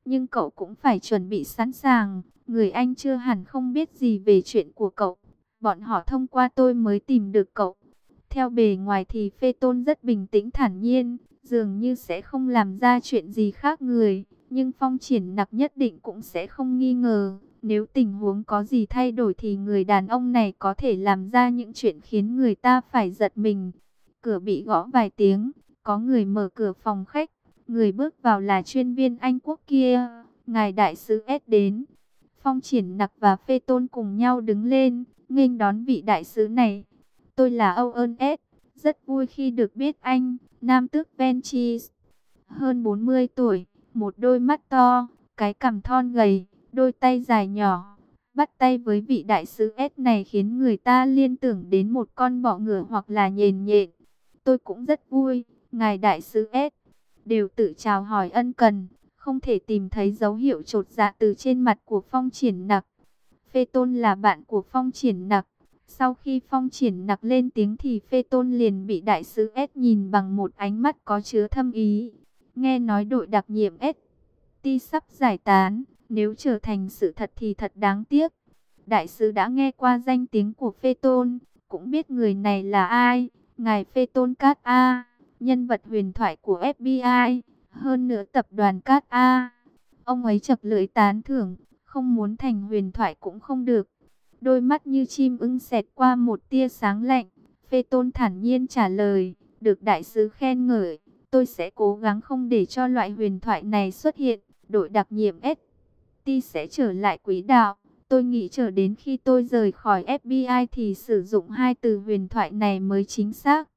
Nhưng cậu cũng phải chuẩn bị sẵn sàng. Người anh chưa hẳn không biết gì về chuyện của cậu. Bọn họ thông qua tôi mới tìm được cậu. Theo bề ngoài thì Phê Tôn rất bình tĩnh thản nhiên, dường như sẽ không làm ra chuyện gì khác người. Nhưng Phong Triển Nặc nhất định cũng sẽ không nghi ngờ. Nếu tình huống có gì thay đổi thì người đàn ông này có thể làm ra những chuyện khiến người ta phải giật mình. Cửa bị gõ vài tiếng, có người mở cửa phòng khách. Người bước vào là chuyên viên Anh quốc kia, ngài đại sứ S đến. Phong Triển Nặc và Phê Tôn cùng nhau đứng lên, nghênh đón vị đại sứ này. Tôi là Owen S. Rất vui khi được biết anh, nam tước Ventris. Hơn 40 tuổi, một đôi mắt to, cái cằm thon gầy, đôi tay dài nhỏ. Bắt tay với vị đại sứ S này khiến người ta liên tưởng đến một con bọ ngựa hoặc là nhện nhện. Tôi cũng rất vui, ngài đại sứ S. Đều tự chào hỏi ân cần, không thể tìm thấy dấu hiệu chột dạ từ trên mặt của Phong Triển Nặc. Phê Tôn là bạn của Phong Triển Nặc. Sau khi Phong Triển Nặc lên tiếng thì Phê Tôn liền bị đại sứ S nhìn bằng một ánh mắt có chứa thâm ý. Nghe nói đội đặc nhiệm ST sắp giải tán, nếu trở thành sự thật thì thật đáng tiếc. Đại sứ đã nghe qua danh tiếng của Phê Tôn, cũng biết người này là ai, ngài Phê Tôn Cát A, nhân vật huyền thoại của FBI, hơn nữa tập đoàn Cát A. Ông ấy chật lưỡi tán thưởng, không muốn thành huyền thoại cũng không được. Đôi mắt như chim ưng xẹt qua một tia sáng lạnh. Phê Tôn thản nhiên trả lời, được đại sứ khen ngợi, tôi sẽ cố gắng không để cho loại huyền thoại này xuất hiện. Đội đặc nhiệm ST sẽ trở lại quỹ đạo. Tôi nghĩ chờ đến khi tôi rời khỏi FBI thì sử dụng hai từ huyền thoại này mới chính xác.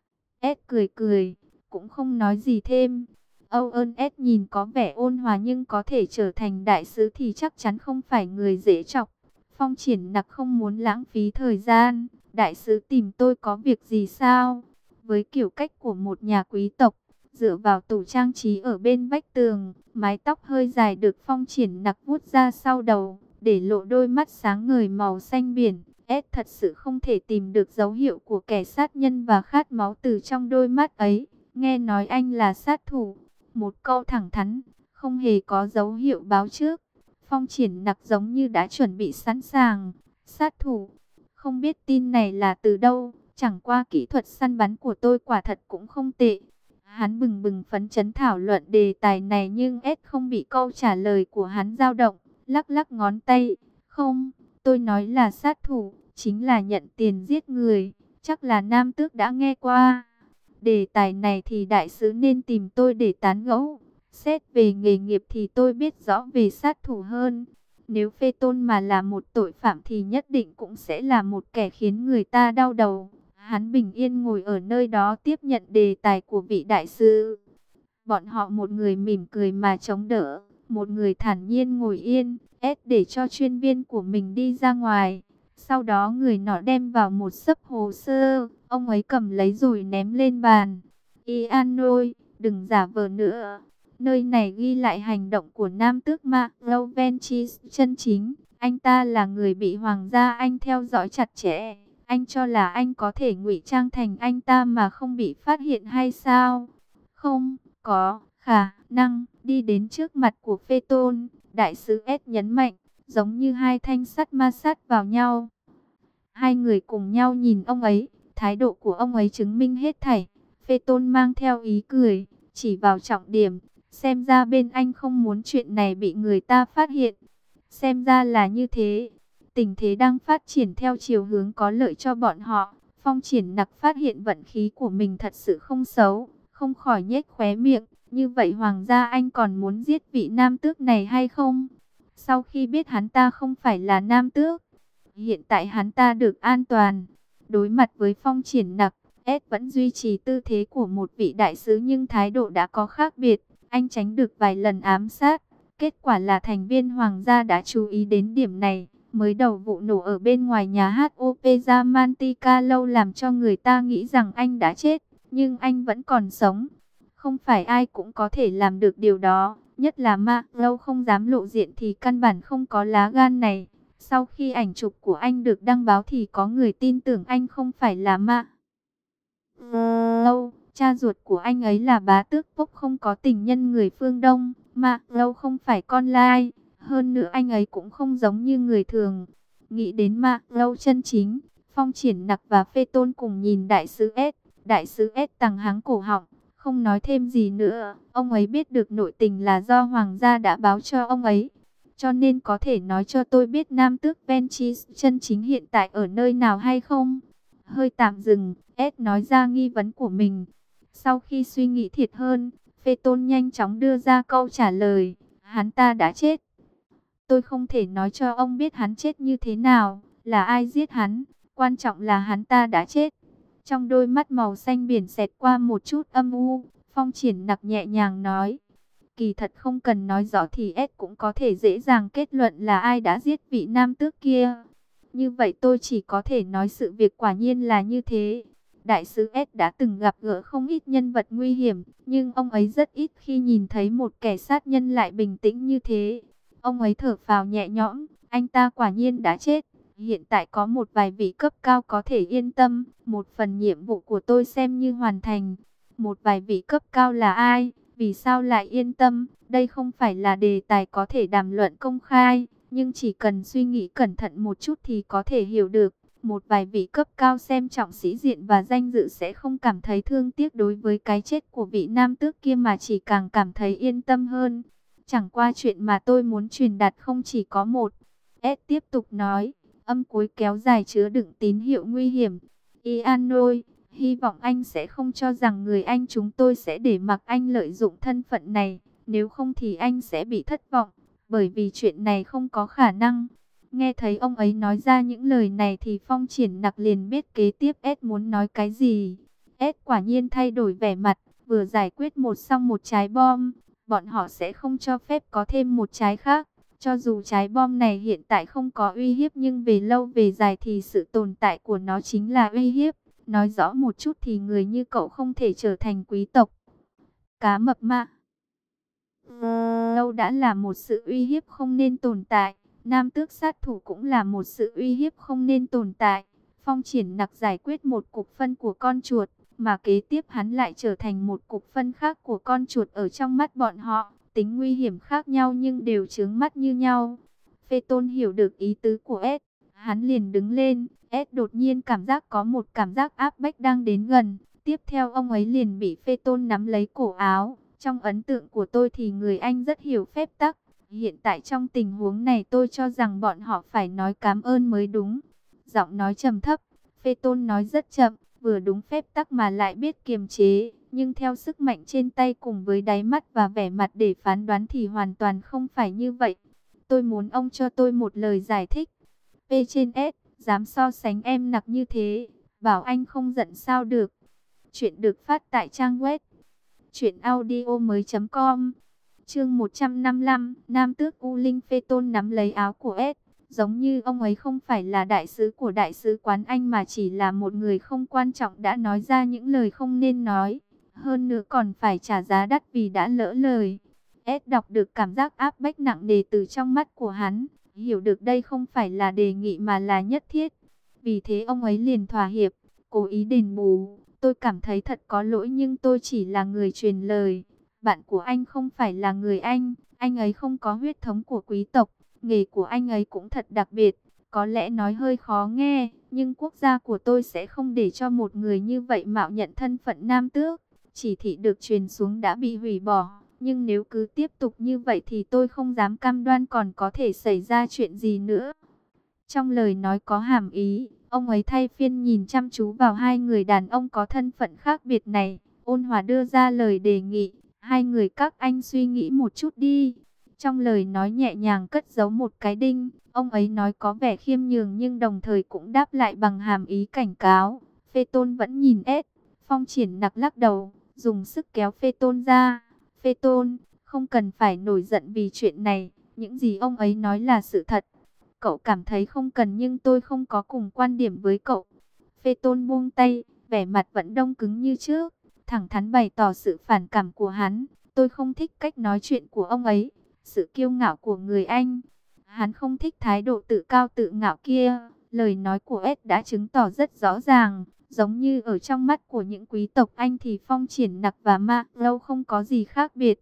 S cười cười, cũng không nói gì thêm. Owen S nhìn có vẻ ôn hòa nhưng có thể trở thành đại sứ thì chắc chắn không phải người dễ chọc. Phong Triển Nặc không muốn lãng phí thời gian. Đại sứ tìm tôi có việc gì sao? Với kiểu cách của một nhà quý tộc, dựa vào tủ trang trí ở bên vách tường, mái tóc hơi dài được Phong Triển Nặc vuốt ra sau đầu, để lộ đôi mắt sáng ngời màu xanh biển. S thật sự không thể tìm được dấu hiệu của kẻ sát nhân và khát máu từ trong đôi mắt ấy. Nghe nói anh là sát thủ. Một câu thẳng thắn, không hề có dấu hiệu báo trước. Phong Triển Nặc giống như đã chuẩn bị sẵn sàng. Sát thủ, không biết tin này là từ đâu, chẳng qua kỹ thuật săn bắn của tôi quả thật cũng không tệ. Hắn bừng bừng phấn chấn thảo luận đề tài này nhưng S không bị câu trả lời của hắn dao động, lắc lắc ngón tay. Không, tôi nói là sát thủ, chính là nhận tiền giết người, chắc là nam tước đã nghe qua. Đề tài này thì đại sứ nên tìm tôi để tán gẫu. Xét về nghề nghiệp thì tôi biết rõ về sát thủ hơn. Nếu Phê Tôn mà là một tội phạm thì nhất định cũng sẽ là một kẻ khiến người ta đau đầu. Hắn bình yên ngồi ở nơi đó tiếp nhận đề tài của vị đại sứ. Bọn họ một người mỉm cười mà chống đỡ, một người thản nhiên ngồi yên, để cho chuyên viên của mình đi ra ngoài. Sau đó người nọ đem vào một xấp hồ sơ, ông ấy cầm lấy rồi ném lên bàn. Ian ơi, đừng giả vờ nữa. Nơi này ghi lại hành động của nam tước Mark Ventris chân chính. Anh ta là người bị Hoàng gia Anh theo dõi chặt chẽ. Anh cho là anh có thể ngụy trang thành anh ta mà không bị phát hiện hay sao? Không có khả năng. Đi đến trước mặt của Phê Tôn, đại sứ S nhấn mạnh, giống như hai thanh sắt ma sát vào nhau. Hai người cùng nhau nhìn ông ấy, thái độ của ông ấy chứng minh hết thảy. Phê Tôn mang theo ý cười, chỉ vào trọng điểm, xem ra bên anh không muốn chuyện này bị người ta phát hiện. Xem ra là như thế, tình thế đang phát triển theo chiều hướng có lợi cho bọn họ. Phong Triển Nặc phát hiện vận khí của mình thật sự không xấu, không khỏi nhếch khóe miệng. Như vậy Hoàng gia Anh còn muốn giết vị nam tước này hay không? Sau khi biết hắn ta không phải là nam tước, hiện tại hắn ta được an toàn. Đối mặt với Phong Triển Nặc, S vẫn duy trì tư thế của một vị đại sứ nhưng thái độ đã có khác biệt. Anh tránh được vài lần ám sát. Kết quả là thành viên Hoàng gia đã chú ý đến điểm này. Mới đầu vụ nổ ở bên ngoài nhà hát Opera Monte Carlo làm cho người ta nghĩ rằng anh đã chết. Nhưng anh vẫn còn sống. Không phải ai cũng có thể làm được điều đó. Nhất là Marlowe không dám lộ diện thì căn bản không có lá gan này. Sau khi ảnh chụp của anh được đăng báo thì có người tin tưởng anh không phải là Marlowe. Cha ruột của anh ấy là bá tước Phúc không có tình nhân người phương Đông. Mark Lâu không phải con lai, hơn nữa anh ấy cũng không giống như người thường. Nghĩ đến Mark Lâu chân chính, Phong Triển Nặc và Phê Tôn cùng nhìn đại sứ S. Đại sứ S tằng hắng cổ họng, không nói thêm gì nữa. Ông ấy biết được nội tình là do hoàng gia đã báo cho ông ấy. Cho nên có thể nói cho tôi biết nam tước Venchis chân chính hiện tại ở nơi nào hay không? Hơi tạm dừng, S nói ra nghi vấn của mình. Sau khi suy nghĩ thiệt hơn, Phê Tôn nhanh chóng đưa ra câu trả lời. Hắn ta đã chết. Tôi không thể nói cho ông biết hắn chết như thế nào, là ai giết hắn. Quan trọng là hắn ta đã chết. Trong đôi mắt màu xanh biển xẹt qua một chút âm u, Phong Triển Nặc nhẹ nhàng nói. Kỳ thật không cần nói rõ thì S cũng có thể dễ dàng kết luận là ai đã giết vị nam tước kia. Như vậy tôi chỉ có thể nói sự việc quả nhiên là như thế. Đại sứ S đã từng gặp gỡ không ít nhân vật nguy hiểm, nhưng ông ấy rất ít khi nhìn thấy một kẻ sát nhân lại bình tĩnh như thế. Ông ấy thở phào nhẹ nhõm, anh ta quả nhiên đã chết. Hiện tại có một vài vị cấp cao có thể yên tâm, một phần nhiệm vụ của tôi xem như hoàn thành. Một vài vị cấp cao là ai? Vì sao lại yên tâm? Đây không phải là đề tài có thể đàm luận công khai, nhưng chỉ cần suy nghĩ cẩn thận một chút thì có thể hiểu được. Một vài vị cấp cao xem trọng sĩ diện và danh dự sẽ không cảm thấy thương tiếc đối với cái chết của vị nam tước kia mà chỉ càng cảm thấy yên tâm hơn. Chẳng qua chuyện mà tôi muốn truyền đạt không chỉ có một. S tiếp tục nói, âm cuối kéo dài chứa đựng tín hiệu nguy hiểm. Ian ơi, hy vọng anh sẽ không cho rằng người anh chúng tôi sẽ để mặc anh lợi dụng thân phận này. Nếu không thì anh sẽ bị thất vọng, bởi vì chuyện này không có khả năng. Nghe thấy ông ấy nói ra những lời này thì Phong Triển Nặc liền biết kế tiếp S muốn nói cái gì. S quả nhiên thay đổi vẻ mặt, vừa giải quyết xong một trái bom, bọn họ sẽ không cho phép có thêm một trái khác. Cho dù trái bom này hiện tại không có uy hiếp nhưng về lâu về dài thì sự tồn tại của nó chính là uy hiếp. Nói rõ một chút thì người như cậu không thể trở thành quý tộc. Cá mập mà. Lâu đã là một sự uy hiếp không nên tồn tại. Nam tước sát thủ cũng là một sự uy hiếp không nên tồn tại. Phong Triển Nặc giải quyết một cục phân của con chuột, mà kế tiếp hắn lại trở thành một cục phân khác của con chuột ở trong mắt bọn họ. Tính nguy hiểm khác nhau nhưng đều chướng mắt như nhau. Phê Tôn hiểu được ý tứ của S. Hắn liền đứng lên. S đột nhiên cảm giác có một cảm giác áp bách đang đến gần. Tiếp theo ông ấy liền bị Phê Tôn nắm lấy cổ áo. Trong ấn tượng của tôi thì người Anh rất hiểu phép tắc. Hiện tại trong tình huống này tôi cho rằng bọn họ phải nói cảm ơn mới đúng. Giọng nói trầm thấp, Phê Tôn nói rất chậm, vừa đúng phép tắc mà lại biết kiềm chế. Nhưng theo sức mạnh trên tay cùng với đáy mắt và vẻ mặt để phán đoán thì hoàn toàn không phải như vậy. Tôi muốn ông cho tôi một lời giải thích. P trên S, dám so sánh em Nặc như thế, bảo anh không giận sao được. Chuyện được phát tại trang web truyệnaudiomoi.com. Chương 155, Nam tước U Linh. Phê Tôn nắm lấy áo của S, giống như ông ấy không phải là đại sứ của đại sứ quán Anh mà chỉ là một người không quan trọng đã nói ra những lời không nên nói. Hơn nữa còn phải trả giá đắt vì đã lỡ lời. S đọc được cảm giác áp bách nặng nề từ trong mắt của hắn, hiểu được đây không phải là đề nghị mà là nhất thiết. Vì thế ông ấy liền thỏa hiệp, cố ý đền bù. Tôi cảm thấy thật có lỗi nhưng tôi chỉ là người truyền lời. Bạn của anh không phải là người anh ấy không có huyết thống của quý tộc. Nghề của anh ấy cũng thật đặc biệt, có lẽ nói hơi khó nghe, nhưng quốc gia của tôi sẽ không để cho một người như vậy mạo nhận thân phận nam tước. Chỉ thị được truyền xuống đã bị hủy bỏ, nhưng nếu cứ tiếp tục như vậy thì tôi không dám cam đoan còn có thể xảy ra chuyện gì nữa. Trong lời nói có hàm ý, ông ấy thay phiên nhìn chăm chú vào hai người đàn ông có thân phận khác biệt này, ôn hòa đưa ra lời đề nghị, hai người các anh suy nghĩ một chút đi. Trong lời nói nhẹ nhàng cất giấu một cái đinh, ông ấy nói có vẻ khiêm nhường nhưng đồng thời cũng đáp lại bằng hàm ý cảnh cáo. Phê Tôn vẫn nhìn S. Phong Triển Nặc lắc đầu, dùng sức kéo Phê Tôn ra. Phê Tôn, không cần phải nổi giận vì chuyện này, những gì ông ấy nói là sự thật. Cậu cảm thấy không cần nhưng tôi không có cùng quan điểm với cậu. Phê Tôn buông tay, vẻ mặt vẫn đông cứng như trước, thẳng thắn bày tỏ sự phản cảm của hắn. Tôi không thích cách nói chuyện của ông ấy, sự kiêu ngạo của người Anh. Hắn không thích thái độ tự cao tự ngạo kia. Lời nói của S đã chứng tỏ rất rõ ràng, giống như ở trong mắt của những quý tộc Anh thì Phong Triển Nặc và Ma Lâu không có gì khác biệt.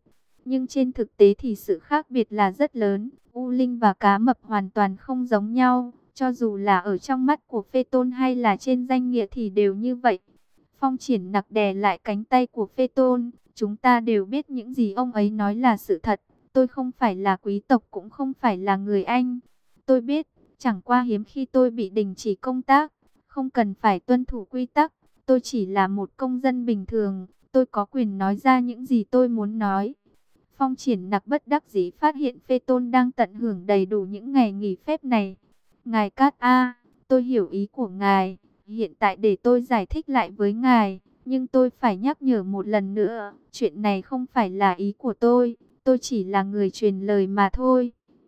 Nhưng trên thực tế thì sự khác biệt là rất lớn. U Linh và cá mập hoàn toàn không giống nhau. Cho dù là ở trong mắt của Phê Tôn hay là trên danh nghĩa thì đều như vậy. Phong Triển Nặc đè lại cánh tay của Phê Tôn. Chúng ta đều biết những gì ông ấy nói là sự thật. Tôi không phải là quý tộc cũng không phải là người Anh. Tôi biết, chẳng qua hiếm khi tôi bị đình chỉ công tác. Không cần phải tuân thủ quy tắc. Tôi chỉ là một công dân bình thường. Tôi có quyền nói ra những gì tôi muốn nói. Phong Triển Nặc bất đắc dĩ phát hiện Phê Tôn đang tận hưởng đầy đủ những ngày nghỉ phép này. Ngài Cát A, tôi hiểu ý của ngài. Hiện tại để tôi giải thích lại với ngài. Nhưng tôi phải nhắc nhở một lần nữa. Chuyện này không phải là ý của tôi. Tôi chỉ là người truyền lời mà thôi.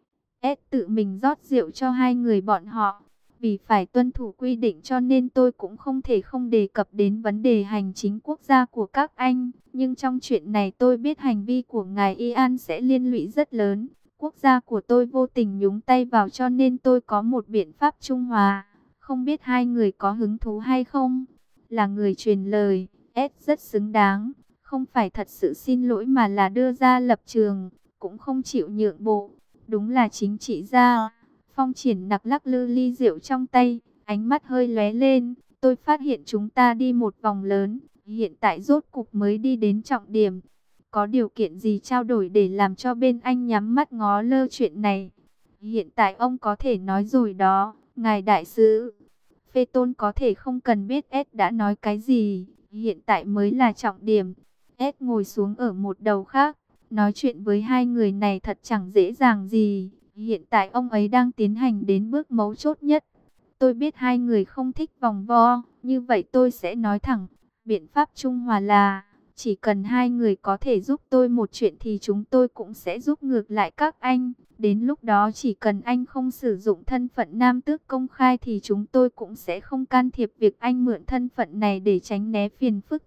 S tự mình rót rượu cho hai người bọn họ. Vì phải tuân thủ quy định cho nên tôi cũng không thể không đề cập đến vấn đề hành chính quốc gia của các anh. Nhưng trong chuyện này tôi biết hành vi của ngài Ian sẽ liên lụy rất lớn. Quốc gia của tôi vô tình nhúng tay vào cho nên tôi có một biện pháp trung hòa. Không biết hai người có hứng thú hay không? Là người truyền lời, S rất xứng đáng. Không phải thật sự xin lỗi mà là đưa ra lập trường, cũng không chịu nhượng bộ. Đúng là chính trị gia. Phong Triển Nặc lắc lư ly rượu trong tay, ánh mắt hơi lóe lên. Tôi phát hiện chúng ta đi một vòng lớn, hiện tại rốt cục mới đi đến trọng điểm. Có điều kiện gì trao đổi để làm cho bên anh nhắm mắt ngó lơ chuyện này? Hiện tại ông có thể nói rồi đó, ngài đại sứ. Phê Tôn có thể không cần biết S đã nói cái gì, hiện tại mới là trọng điểm. S ngồi xuống ở một đầu khác, nói chuyện với hai người này thật chẳng dễ dàng gì. Hiện tại ông ấy đang tiến hành đến bước mấu chốt nhất. Tôi biết hai người không thích vòng vo, như vậy tôi sẽ nói thẳng. Biện pháp trung hòa là, chỉ cần hai người có thể giúp tôi một chuyện thì chúng tôi cũng sẽ giúp ngược lại các anh. Đến lúc đó chỉ cần anh không sử dụng thân phận nam tước công khai thì chúng tôi cũng sẽ không can thiệp việc anh mượn thân phận này để tránh né phiền phức.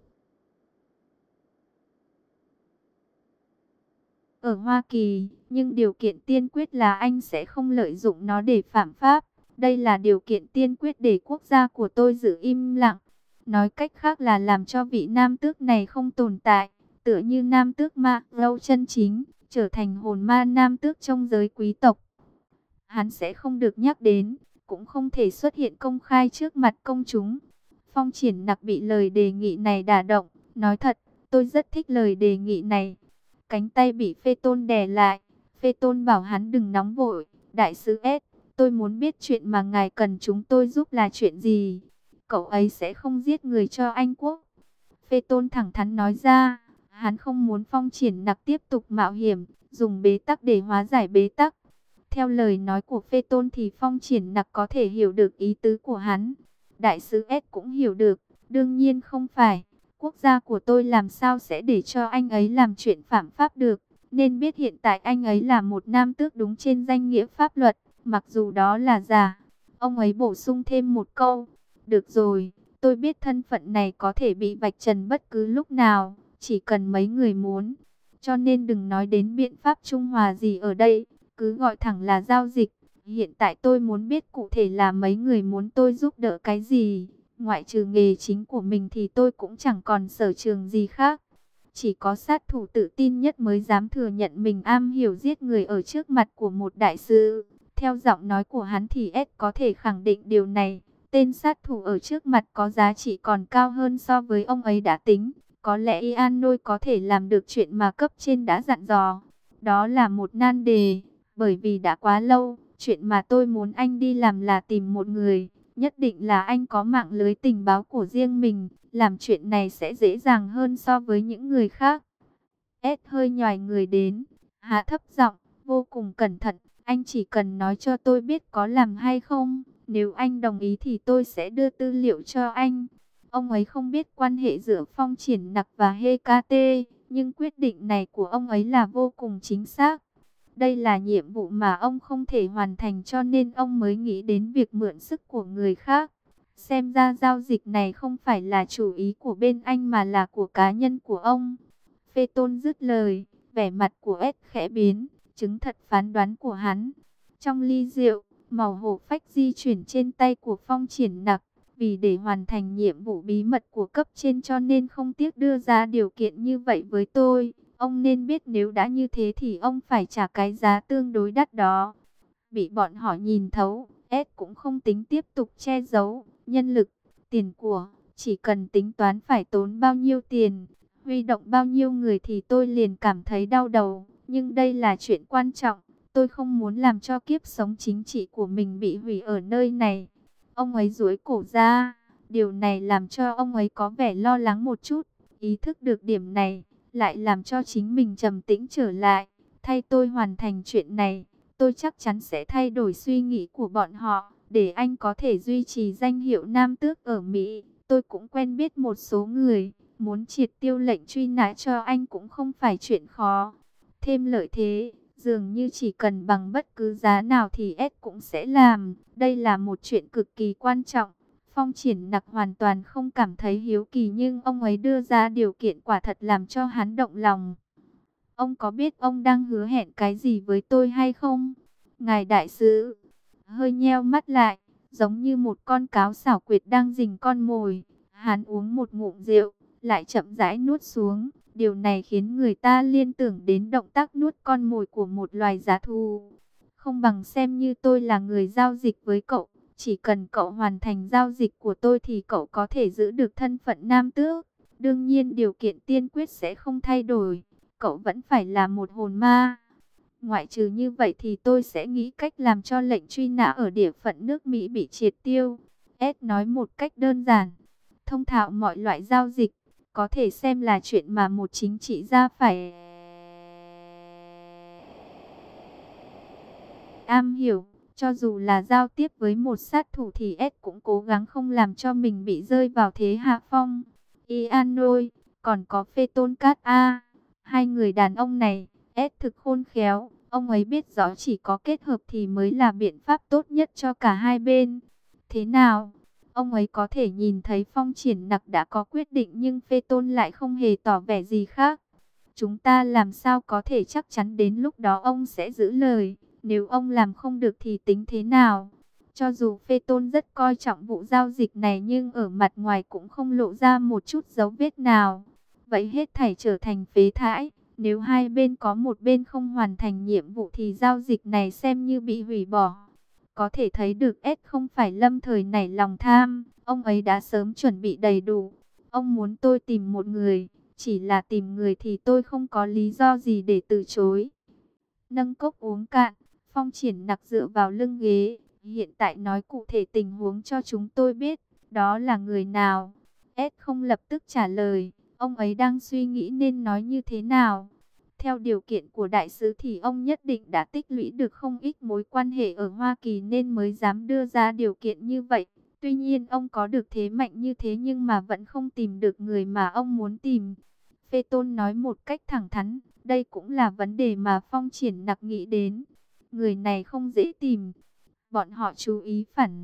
Ở Hoa Kỳ, nhưng điều kiện tiên quyết là anh sẽ không lợi dụng nó để phạm pháp. Đây là điều kiện tiên quyết để quốc gia của tôi giữ im lặng. Nói cách khác là làm cho vị nam tước này không tồn tại, tựa như nam tước ma lâu chân chính, trở thành hồn ma nam tước trong giới quý tộc. Hắn sẽ không được nhắc đến, cũng không thể xuất hiện công khai trước mặt công chúng. Phong Triển Nặc bị lời đề nghị này đả động, nói thật, tôi rất thích lời đề nghị này. Cánh tay bị Phê Tôn đè lại, Phê Tôn bảo hắn đừng nóng vội, đại sứ S, tôi muốn biết chuyện mà ngài cần chúng tôi giúp là chuyện gì. Cậu ấy sẽ không giết người cho Anh quốc. Phê Tôn thẳng thắn nói ra, hắn không muốn Phong Triển Nặc tiếp tục mạo hiểm, dùng bế tắc để hóa giải bế tắc. Theo lời nói của Phê Tôn thì Phong Triển Nặc có thể hiểu được ý tứ của hắn. Đại sứ S cũng hiểu được, đương nhiên không phải. Quốc gia của tôi làm sao sẽ để cho anh ấy làm chuyện phạm pháp được. Nên biết hiện tại anh ấy là một nam tước đúng trên danh nghĩa pháp luật, mặc dù đó là giả. Ông ấy bổ sung thêm một câu. Được rồi, tôi biết thân phận này có thể bị vạch trần bất cứ lúc nào, chỉ cần mấy người muốn. Cho nên đừng nói đến biện pháp trung hòa gì ở đây, cứ gọi thẳng là giao dịch. Hiện tại tôi muốn biết cụ thể là mấy người muốn tôi giúp đỡ cái gì. Ngoại trừ nghề chính của mình thì tôi cũng chẳng còn sở trường gì khác. Chỉ có sát thủ tự tin nhất mới dám thừa nhận mình am hiểu giết người ở trước mặt của một đại sứ. Theo giọng nói của hắn thì S có thể khẳng định điều này. Tên sát thủ ở trước mặt có giá trị còn cao hơn so với ông ấy đã tính. Có lẽ Ian Nôi có thể làm được chuyện mà cấp trên đã dặn dò. Đó là một nan đề, bởi vì đã quá lâu, chuyện mà tôi muốn anh đi làm là tìm một người. Nhất định là anh có mạng lưới tình báo của riêng mình, làm chuyện này sẽ dễ dàng hơn so với những người khác. S hơi nhoài người đến, hạ thấp giọng, vô cùng cẩn thận, anh chỉ cần nói cho tôi biết có làm hay không, nếu anh đồng ý thì tôi sẽ đưa tư liệu cho anh. Ông ấy không biết quan hệ giữa Phong Triển Nặc và Hecate, nhưng quyết định này của ông ấy là vô cùng chính xác. Đây là nhiệm vụ mà ông không thể hoàn thành cho nên ông mới nghĩ đến việc mượn sức của người khác. Xem ra giao dịch này không phải là chủ ý của bên anh mà là của cá nhân của ông. Phê Tôn dứt lời, vẻ mặt của S khẽ biến, chứng thật phán đoán của hắn. Trong ly rượu, màu hổ phách di chuyển trên tay của Phong Triển Nặc. Vì để hoàn thành nhiệm vụ bí mật của cấp trên cho nên không tiếc đưa ra điều kiện như vậy với tôi. Ông nên biết nếu đã như thế thì ông phải trả cái giá tương đối đắt đó. Bị bọn họ nhìn thấu, S cũng không tính tiếp tục che giấu, nhân lực, tiền của, chỉ cần tính toán phải tốn bao nhiêu tiền, huy động bao nhiêu người thì tôi liền cảm thấy đau đầu. Nhưng đây là chuyện quan trọng, tôi không muốn làm cho kiếp sống chính trị của mình bị hủy ở nơi này. Ông ấy duỗi cổ ra, điều này làm cho ông ấy có vẻ lo lắng một chút, ý thức được điểm này, lại làm cho chính mình trầm tĩnh trở lại. Thay tôi hoàn thành chuyện này, tôi chắc chắn sẽ thay đổi suy nghĩ của bọn họ, để anh có thể duy trì danh hiệu nam tước ở Mỹ. Tôi cũng quen biết một số người, muốn triệt tiêu lệnh truy nã cho anh cũng không phải chuyện khó. Thêm lợi thế, dường như chỉ cần bằng bất cứ giá nào thì S cũng sẽ làm. Đây là một chuyện cực kỳ quan trọng. Phong Triển Nặc hoàn toàn không cảm thấy hiếu kỳ, nhưng ông ấy đưa ra điều kiện quả thật làm cho hắn động lòng. Ông có biết ông đang hứa hẹn cái gì với tôi hay không? Ngài đại sứ hơi nheo mắt lại, giống như một con cáo xảo quyệt đang rình con mồi. Hắn uống một ngụm rượu, lại chậm rãi nuốt xuống. Điều này khiến người ta liên tưởng đến động tác nuốt con mồi của một loài dã thú. Không bằng xem như tôi là người giao dịch với cậu. Chỉ cần cậu hoàn thành giao dịch của tôi thì cậu có thể giữ được thân phận nam tước. Đương nhiên điều kiện tiên quyết sẽ không thay đổi. Cậu vẫn phải là một hồn ma. Ngoại trừ như vậy thì tôi sẽ nghĩ cách làm cho lệnh truy nã ở địa phận nước Mỹ bị triệt tiêu. S nói một cách đơn giản, thông thạo mọi loại giao dịch, có thể xem là chuyện mà một chính trị gia phải am hiểu. Cho dù là giao tiếp với một sát thủ thì S cũng cố gắng không làm cho mình bị rơi vào thế hạ phong. Ianoi, còn có Phaeton Cát A. Hai người đàn ông này, S thực khôn khéo. Ông ấy biết rõ chỉ có kết hợp thì mới là biện pháp tốt nhất cho cả hai bên. Thế nào? Ông ấy có thể nhìn thấy Phong Triển Nặc đã có quyết định, nhưng Phaeton lại không hề tỏ vẻ gì khác. Chúng ta làm sao có thể chắc chắn đến lúc đó ông sẽ giữ lời? Nếu ông làm không được thì tính thế nào? Cho dù Phaeton rất coi trọng vụ giao dịch này, nhưng ở mặt ngoài cũng không lộ ra một chút dấu vết nào. Vậy hết thảy trở thành phế thải. Nếu hai bên có một bên không hoàn thành nhiệm vụ thì giao dịch này xem như bị hủy bỏ. Có thể thấy được S không phải lâm thời nảy lòng tham. Ông ấy đã sớm chuẩn bị đầy đủ. Ông muốn tôi tìm một người. Chỉ là tìm người thì tôi không có lý do gì để từ chối. Nâng cốc uống cạn, Phong Triển Nặc dựa vào lưng ghế. Hiện tại nói cụ thể tình huống cho chúng tôi biết. Đó là người nào? S không lập tức trả lời. Ông ấy đang suy nghĩ nên nói như thế nào. Theo điều kiện của đại sứ thì ông nhất định đã tích lũy được không ít mối quan hệ ở Hoa Kỳ nên mới dám đưa ra điều kiện như vậy. Tuy nhiên ông có được thế mạnh như thế nhưng mà vẫn không tìm được người mà ông muốn tìm. Phaeton nói một cách thẳng thắn, đây cũng là vấn đề mà Phong Triển Nặc nghĩ đến. Người này không dễ tìm. Bọn họ chú ý phản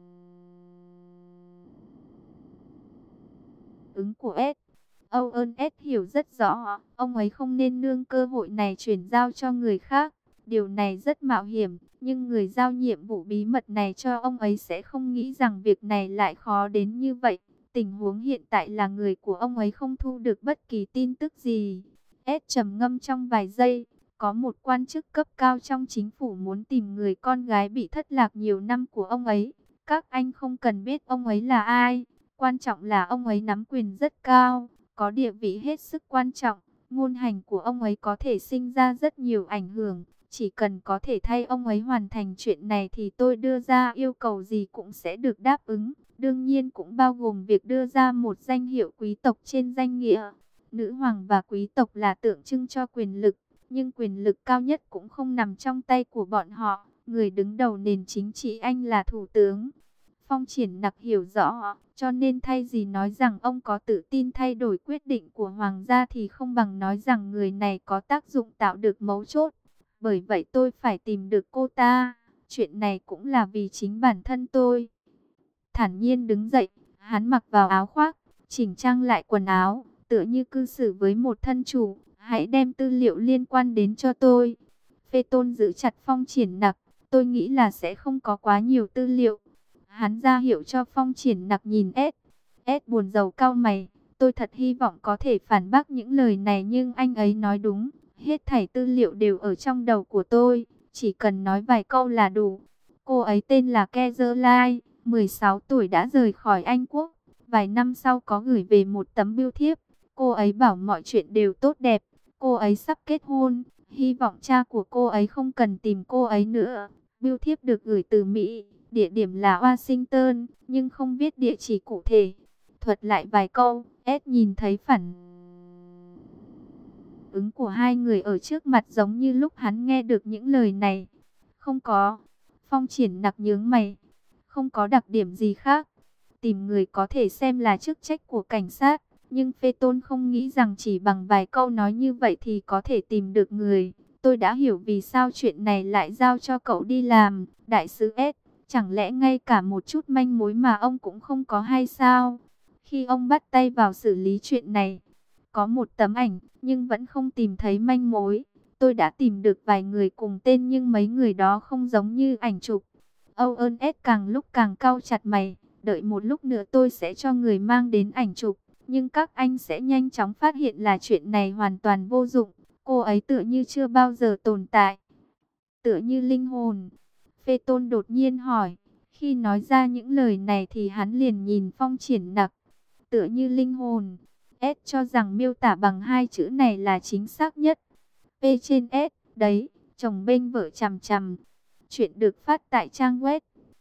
ứng của S. Owen S hiểu rất rõ, ông ấy không nên nương cơ hội này chuyển giao cho người khác. Điều này rất mạo hiểm, nhưng người giao nhiệm vụ bí mật này cho ông ấy sẽ không nghĩ rằng việc này lại khó đến như vậy. Tình huống hiện tại là người của ông ấy không thu được bất kỳ tin tức gì. S trầm ngâm trong vài giây, có một quan chức cấp cao trong chính phủ muốn tìm người con gái bị thất lạc nhiều năm của ông ấy. Các anh không cần biết ông ấy là ai. Quan trọng là ông ấy nắm quyền rất cao, có địa vị hết sức quan trọng. Ngôn hành của ông ấy có thể sinh ra rất nhiều ảnh hưởng. Chỉ cần có thể thay ông ấy hoàn thành chuyện này thì tôi đưa ra yêu cầu gì cũng sẽ được đáp ứng. Đương nhiên cũng bao gồm việc đưa ra một danh hiệu quý tộc trên danh nghĩa. Nữ hoàng và quý tộc là tượng trưng cho quyền lực, nhưng quyền lực cao nhất cũng không nằm trong tay của bọn họ. Người đứng đầu nền chính trị Anh là thủ tướng. Phong Triển Nặc hiểu rõ, cho nên thay vì nói rằng ông có tự tin thay đổi quyết định của hoàng gia thì không bằng nói rằng người này có tác dụng tạo được mấu chốt. Bởi vậy tôi phải tìm được cô ta. Chuyện này cũng là vì chính bản thân tôi. Thản nhiên đứng dậy, hắn mặc vào áo khoác, chỉnh trang lại quần áo, tựa như cư xử với một thân chủ. Hãy đem tư liệu liên quan đến cho tôi. Phaeton giữ chặt Phong Triển Nặc. Tôi nghĩ là sẽ không có quá nhiều tư liệu. Hắn ra hiệu cho Phong Triển Nặc nhìn S. S buồn rầu cau mày. Tôi thật hy vọng có thể phản bác những lời này, nhưng anh ấy nói đúng. Hết thảy tư liệu đều ở trong đầu của tôi, chỉ cần nói vài câu là đủ. Cô ấy tên là Kezerline, 16 tuổi đã rời khỏi Anh Quốc. Vài năm sau có gửi về một tấm bưu thiếp. Cô ấy bảo mọi chuyện đều tốt đẹp. Cô ấy sắp kết hôn. Hy vọng cha của cô ấy không cần tìm cô ấy nữa. Bưu thiếp được gửi từ Mỹ. Địa điểm là Washington, nhưng không viết địa chỉ cụ thể. Thuật lại vài câu, Ed nhìn thấy phản ứng của hai người ở trước mặt giống như lúc hắn nghe được những lời này. Không có. Phong Triển Nặc nhướng mày. Không có đặc điểm gì khác. Tìm người có thể xem là chức trách của cảnh sát. Nhưng Phê Tôn không nghĩ rằng chỉ bằng vài câu nói như vậy thì có thể tìm được người. Tôi đã hiểu vì sao chuyện này lại giao cho cậu đi làm, đại sứ S. Chẳng lẽ ngay cả một chút manh mối mà ông cũng không có hay sao? Khi ông bắt tay vào xử lý chuyện này, có một tấm ảnh, nhưng vẫn không tìm thấy manh mối. Tôi đã tìm được vài người cùng tên nhưng mấy người đó không giống như ảnh chụp. Owen S càng lúc càng cau chặt mày. Đợi một lúc nữa tôi sẽ cho người mang đến ảnh chụp. Nhưng các anh sẽ nhanh chóng phát hiện là chuyện này hoàn toàn vô dụng. Cô ấy tựa như chưa bao giờ tồn tại. Tựa như linh hồn. Phê Tôn đột nhiên hỏi. Khi nói ra những lời này thì hắn liền nhìn Phong Triển Nặc. Tựa như linh hồn. S cho rằng miêu tả bằng hai chữ này là chính xác nhất. P trên S, đấy, chồng bênh vợ chằm chằm. Chuyện được phát tại trang web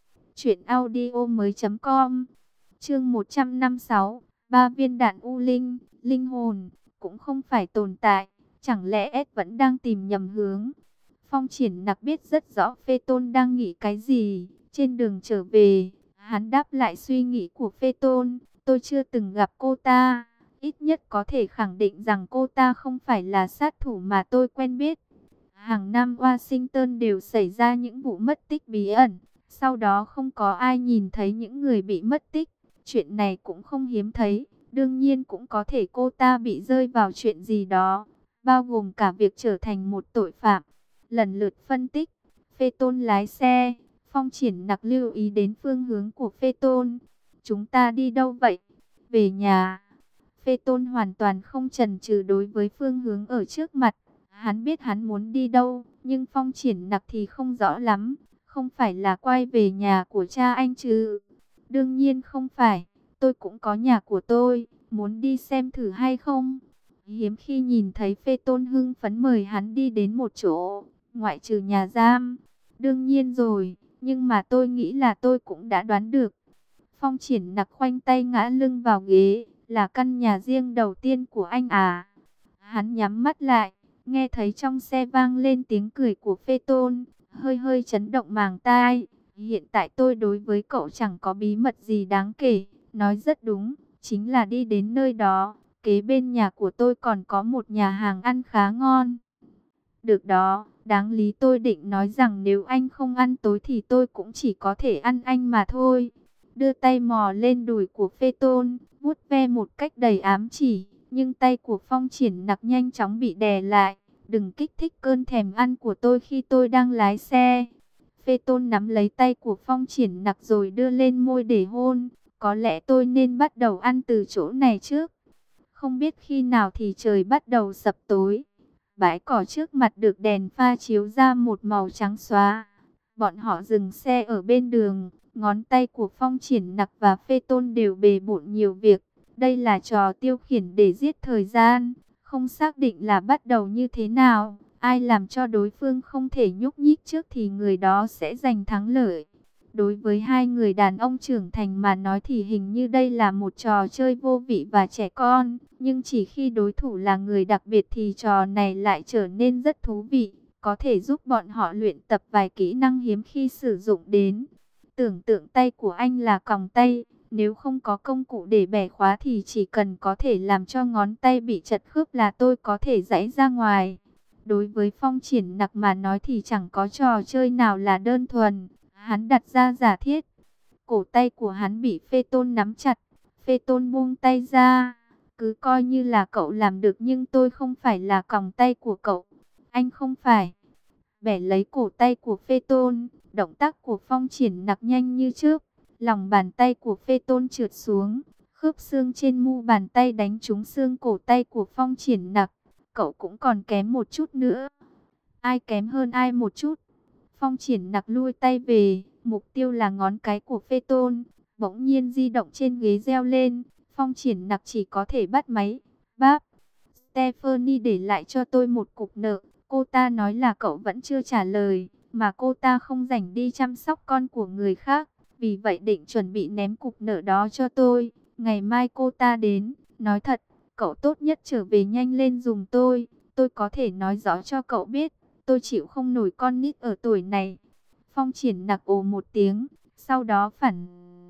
truyệnaudiomoi.com. Chương 156, ba viên đạn u linh, linh hồn cũng không phải tồn tại, chẳng lẽ S vẫn đang tìm nhầm hướng. Phong Triển Nặc biết rất rõ Phê Tôn đang nghĩ cái gì. Trên đường trở về, hắn đáp lại suy nghĩ của Phê Tôn. Tôi chưa từng gặp cô ta, ít nhất có thể khẳng định rằng cô ta không phải là sát thủ mà tôi quen biết. Hàng năm Washington đều xảy ra những vụ mất tích bí ẩn, sau đó không có ai nhìn thấy những người bị mất tích. Chuyện này cũng không hiếm thấy, đương nhiên cũng có thể cô ta bị rơi vào chuyện gì đó, bao gồm cả việc trở thành một tội phạm. Lần lượt phân tích, Phê Tôn lái xe, Phong Triển Nặc lưu ý đến phương hướng của Phê Tôn. Chúng ta đi đâu vậy? Về nhà. Phê Tôn hoàn toàn không chần chừ đối với phương hướng ở trước mặt. Hắn biết hắn muốn đi đâu, nhưng Phong Triển Nặc thì không rõ lắm. Không phải là quay về nhà của cha anh chứ? Đương nhiên không phải, tôi cũng có nhà của tôi, muốn đi xem thử hay không? Hiếm khi nhìn thấy Phê Tôn hưng phấn mời hắn đi đến một chỗ, ngoại trừ nhà giam. Đương nhiên rồi, nhưng mà tôi nghĩ là tôi cũng đã đoán được. Phong Triển Nặc khoanh tay ngã lưng vào ghế, là căn nhà riêng đầu tiên của anh à? Hắn nhắm mắt lại, nghe thấy trong xe vang lên tiếng cười của Phê Tôn, hơi hơi chấn động màng tai. Hiện tại tôi đối với cậu chẳng có bí mật gì đáng kể, nói rất đúng, chính là đi đến nơi đó. Kế bên nhà của tôi còn có một nhà hàng ăn khá ngon. Được đó, đáng lý tôi định nói rằng nếu anh không ăn tối thì tôi cũng chỉ có thể ăn anh mà thôi. Đưa tay mò lên đùi của Phê Tôn, vuốt ve một cách đầy ám chỉ, nhưng tay của Phong Triển Nặc nhanh chóng bị đè lại. Đừng kích thích cơn thèm ăn của tôi khi tôi đang lái xe. Phê Tôn nắm lấy tay của Phong Triển Nặc rồi đưa lên môi để hôn. Có lẽ tôi nên bắt đầu ăn từ chỗ này trước. Không biết khi nào thì trời bắt đầu sập tối. Bãi cỏ trước mặt được đèn pha chiếu ra một màu trắng xóa. Bọn họ dừng xe ở bên đường. Ngón tay của Phong Triển Nặc và Phê Tôn đều bề bộn nhiều việc. Đây là trò tiêu khiển để giết thời gian. Không xác định là bắt đầu như thế nào. Ai làm cho đối phương không thể nhúc nhích trước thì người đó sẽ giành thắng lợi. Đối với hai người đàn ông trưởng thành mà nói thì hình như đây là một trò chơi vô vị và trẻ con. Nhưng chỉ khi đối thủ là người đặc biệt thì trò này lại trở nên rất thú vị. Có thể giúp bọn họ luyện tập vài kỹ năng hiếm khi sử dụng đến. Tưởng tượng tay của anh là còng tay. Nếu không có công cụ để bẻ khóa thì chỉ cần có thể làm cho ngón tay bị chật khớp là tôi có thể giãy ra ngoài. Đối với Phong Triển Nặc mà nói thì chẳng có trò chơi nào là đơn thuần. Hắn đặt ra giả thiết. Cổ tay của hắn bị Phê Tôn nắm chặt. Phê Tôn buông tay ra. Cứ coi như là cậu làm được nhưng tôi không phải là còng tay của cậu. Anh không phải. Bẻ lấy cổ tay của Phê Tôn. Động tác của Phong Triển Nặc nhanh như trước. Lòng bàn tay của Phê Tôn trượt xuống. khớp xương trên mu bàn tay đánh trúng xương cổ tay của Phong Triển Nặc. Cậu cũng còn kém một chút nữa. Ai kém hơn ai một chút? Phong Triển Nặc lui tay về, mục tiêu là ngón cái của Phê Tôn. Bỗng nhiên di động trên ghế reo lên, Phong Triển Nặc chỉ có thể bắt máy. Báp, Stephanie để lại cho tôi một cục nợ. Cô ta nói là cậu vẫn chưa trả lời, mà cô ta không rảnh đi chăm sóc con của người khác. Vì vậy định chuẩn bị ném cục nợ đó cho tôi. Ngày mai cô ta đến, nói thật, cậu tốt nhất trở về nhanh lên giùm tôi. Tôi có thể nói rõ cho cậu biết, tôi chịu không nổi con nít ở tuổi này. Phong Triển Nặc ồ một tiếng, sau đó phản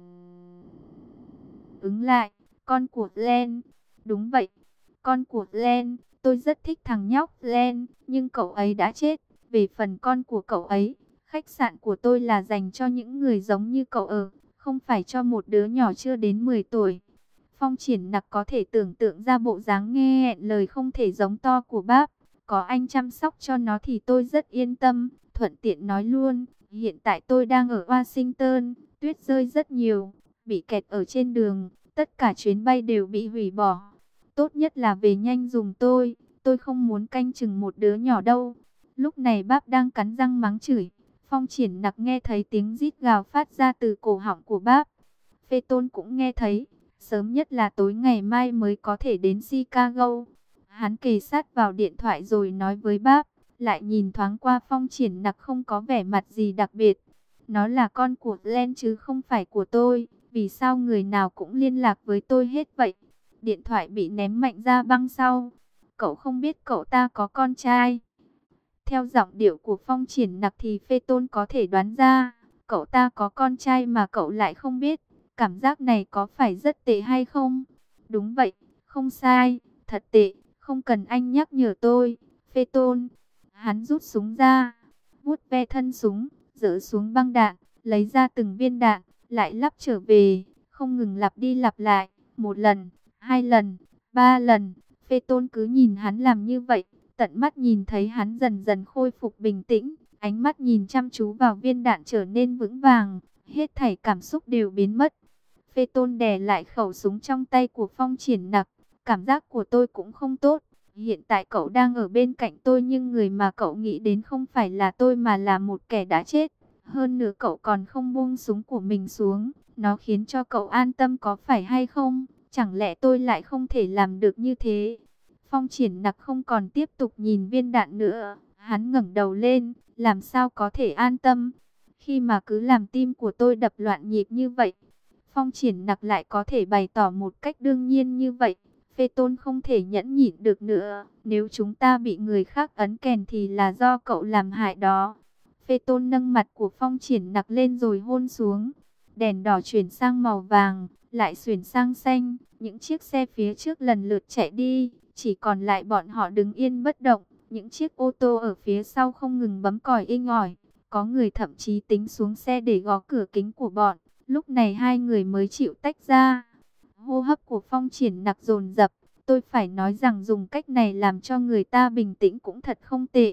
ứng lại, con của Len. Đúng vậy, con của Len, tôi rất thích thằng nhóc Len, nhưng cậu ấy đã chết. Về phần con của cậu ấy, khách sạn của tôi là dành cho những người giống như cậu ở, không phải cho một đứa nhỏ chưa đến 10 tuổi. Phong Triển Nặc có thể tưởng tượng ra bộ dáng nghe hẹn lời không thể giống to của bác. Có anh chăm sóc cho nó thì tôi rất yên tâm. Thuận tiện nói luôn, hiện tại tôi đang ở Washington, tuyết rơi rất nhiều, bị kẹt ở trên đường, tất cả chuyến bay đều bị hủy bỏ. Tốt nhất là về nhanh giùm tôi không muốn canh chừng một đứa nhỏ đâu. Lúc này bác đang cắn răng mắng chửi. Phong Triển Nặc nghe thấy tiếng rít gào phát ra từ cổ họng của bác. Phê Tôn cũng nghe thấy, sớm nhất là tối ngày mai mới có thể đến Chicago. Hắn kề sát vào điện thoại rồi nói với bác, lại nhìn thoáng qua Phong Triển Nặc không có vẻ mặt gì đặc biệt. Nó là con của Len chứ không phải của tôi, vì sao người nào cũng liên lạc với tôi hết vậy? Điện thoại bị ném mạnh ra băng sau. Cậu không biết cậu ta có con trai. Theo giọng điệu của Phong Triển Nặc thì Phê Tôn có thể đoán ra, cậu ta có con trai mà cậu lại không biết. Cảm giác này có phải rất tệ hay không? Đúng vậy, không sai, thật tệ, không cần anh nhắc nhở tôi. Phê Tôn, hắn rút súng ra, vuốt ve thân súng, giở xuống băng đạn, lấy ra từng viên đạn, lại lắp trở về, không ngừng lặp đi lặp lại, một lần, hai lần, ba lần. Phê Tôn cứ nhìn hắn làm như vậy, tận mắt nhìn thấy hắn dần dần khôi phục bình tĩnh, ánh mắt nhìn chăm chú vào viên đạn trở nên vững vàng, hết thảy cảm xúc đều biến mất. Phê Tôn đè lại khẩu súng trong tay của Phong Triển Nặc, cảm giác của tôi cũng không tốt. Hiện tại cậu đang ở bên cạnh tôi nhưng người mà cậu nghĩ đến không phải là tôi mà là một kẻ đã chết. Hơn nữa cậu còn không buông súng của mình xuống, nó khiến cho cậu an tâm có phải hay không? Chẳng lẽ tôi lại không thể làm được như thế? Phong Triển Nặc không còn tiếp tục nhìn viên đạn nữa, hắn ngẩng đầu lên, làm sao có thể an tâm? Khi mà cứ làm tim của tôi đập loạn nhịp như vậy, Phong Triển Nặc lại có thể bày tỏ một cách đương nhiên như vậy. Phê Tôn không thể nhẫn nhịn được nữa, nếu chúng ta bị người khác ấn kèn thì là do cậu làm hại đó. Phê Tôn nâng mặt của Phong Triển Nặc lên rồi hôn xuống. Đèn đỏ chuyển sang màu vàng, lại chuyển sang xanh. Những chiếc xe phía trước lần lượt chạy đi, chỉ còn lại bọn họ đứng yên bất động. Những chiếc ô tô ở phía sau không ngừng bấm còi inh ỏi. Có người thậm chí tính xuống xe để gõ cửa kính của bọn. Lúc này hai người mới chịu tách ra. Hô hấp của Phong Triển Nặc dồn dập. Tôi phải nói rằng dùng cách này làm cho người ta bình tĩnh cũng thật không tệ.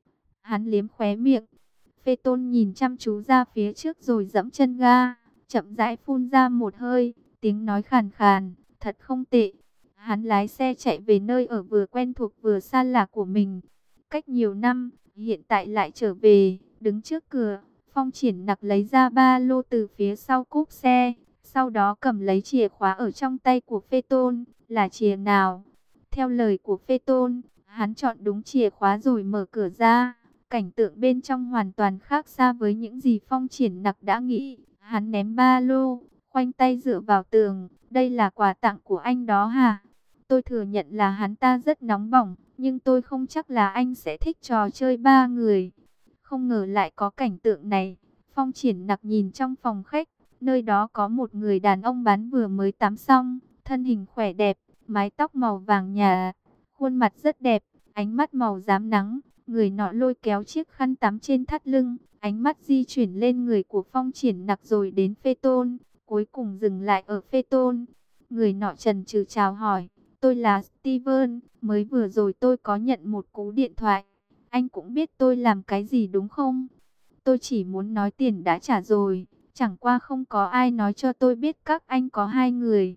Hắn liếm khóe miệng. Phê Tôn nhìn chăm chú ra phía trước rồi giẫm chân ga, chậm rãi phun ra một hơi, tiếng nói khàn khàn, thật không tệ. Hắn lái xe chạy về nơi ở vừa quen thuộc vừa xa lạ của mình. Cách nhiều năm, hiện tại lại trở về, đứng trước cửa, Phong Triển Nặc lấy ra ba lô từ phía sau cốp xe, sau đó cầm lấy chìa khóa ở trong tay của Phê Tôn, là chìa nào? Theo lời của Phê Tôn, hắn chọn đúng chìa khóa rồi mở cửa ra. Cảnh tượng bên trong hoàn toàn khác xa với những gì Phong Triển Nặc đã nghĩ. Hắn ném ba lô, khoanh tay dựa vào tường. Đây là quà tặng của anh đó hả? Tôi thừa nhận là hắn ta rất nóng bỏng, nhưng tôi không chắc là anh sẽ thích trò chơi ba người. Không ngờ lại có cảnh tượng này. Phong Triển Nặc nhìn trong phòng khách, nơi đó có một người đàn ông bán vừa mới tắm xong, thân hình khỏe đẹp, mái tóc màu vàng nhạt, khuôn mặt rất đẹp, ánh mắt màu rám nắng. Người nọ lôi kéo chiếc khăn tắm trên thắt lưng, ánh mắt di chuyển lên người của Phong Triển Nặc rồi đến Phê Tôn, cuối cùng dừng lại ở Phê Tôn. Người nọ chần chừ chào hỏi, tôi là Steven, mới vừa rồi tôi có nhận một cú điện thoại. Anh cũng biết tôi làm cái gì đúng không? Tôi chỉ muốn nói tiền đã trả rồi, chẳng qua không có ai nói cho tôi biết các anh có hai người.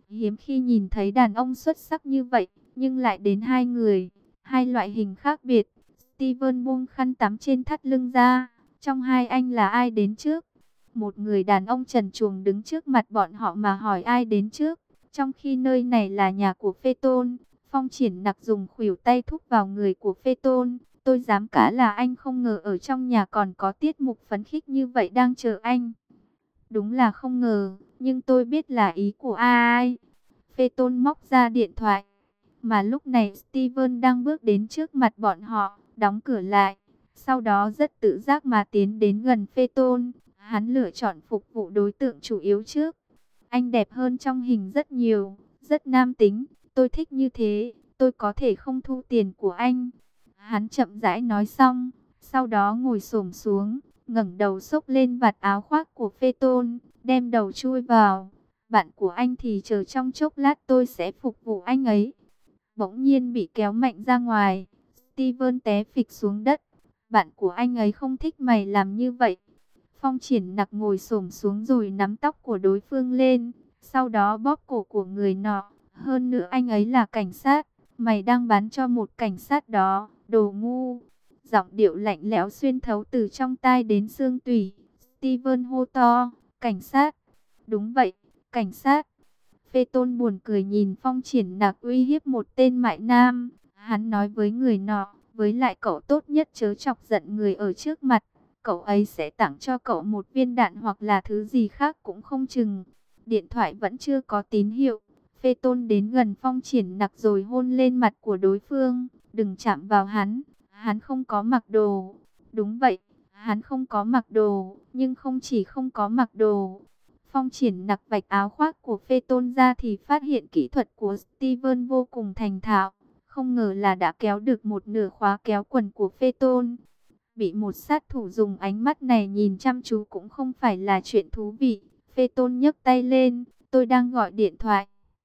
Hiếm khi nhìn thấy đàn ông xuất sắc như vậy, nhưng lại đến hai người, hai loại hình khác biệt. Steven buông khăn tắm trên thắt lưng ra. Trong hai anh là ai đến trước? Một người đàn ông trần truồng đứng trước mặt bọn họ mà hỏi ai đến trước. Trong khi nơi này là nhà của Phaeton, Phong Triển Nặc dùng khuỷu tay thúc vào người của Phaeton. Tôi dám cá là anh không ngờ ở trong nhà còn có tiết mục phấn khích như vậy đang chờ anh. Đúng là không ngờ, nhưng tôi biết là ý của ai. Phaeton móc ra điện thoại. Mà lúc này Steven đang bước đến trước mặt bọn họ, đóng cửa lại. Sau đó rất tự giác mà tiến đến gần Phaeton. Hắn lựa chọn phục vụ đối tượng chủ yếu trước. Anh đẹp hơn trong hình rất nhiều, rất nam tính. Tôi thích như thế, tôi có thể không thu tiền của anh. Hắn chậm rãi nói xong, sau đó ngồi xổm xuống, ngẩng đầu xốc lên vạt áo khoác của Phaeton, đem đầu chui vào. Bạn của anh thì chờ trong chốc lát tôi sẽ phục vụ anh ấy. Bỗng nhiên bị kéo mạnh ra ngoài, Steven té phịch xuống đất. Bạn của anh ấy không thích mày làm như vậy. Phong Triển Nặc ngồi xổm xuống rồi nắm tóc của đối phương lên, sau đó bóp cổ của người nọ. Hơn nữa anh ấy là cảnh sát, mày đang bán cho một cảnh sát đó, đồ ngu. Giọng điệu lạnh lẽo xuyên thấu từ trong tai đến xương tủy. Steven hô to, cảnh sát. Đúng vậy, cảnh sát. Phaeton buồn cười nhìn Phong Triển Nặc uy hiếp một tên mại nam. Hắn nói với người nọ, với lại cậu tốt nhất chớ chọc giận người ở trước mặt. Cậu ấy sẽ tặng cho cậu một viên đạn hoặc là thứ gì khác cũng không chừng. Điện thoại vẫn chưa có tín hiệu. Phaeton đến gần Phong Triển Nặc rồi hôn lên mặt của đối phương. Đừng chạm vào hắn. Hắn không có mặc đồ. Đúng vậy, hắn không có mặc đồ. Nhưng không chỉ không có mặc đồ. Phong Triển Nặc vạch áo khoác của Phaeton ra thì phát hiện kỹ thuật của Steven vô cùng thành thạo. Không ngờ là đã kéo được một nửa khóa kéo quần của Phaeton. Bị một sát thủ dùng ánh mắt này nhìn chăm chú cũng không phải là chuyện thú vị. Phaeton nhấc tay lên, tôi đang gọi điện thoại.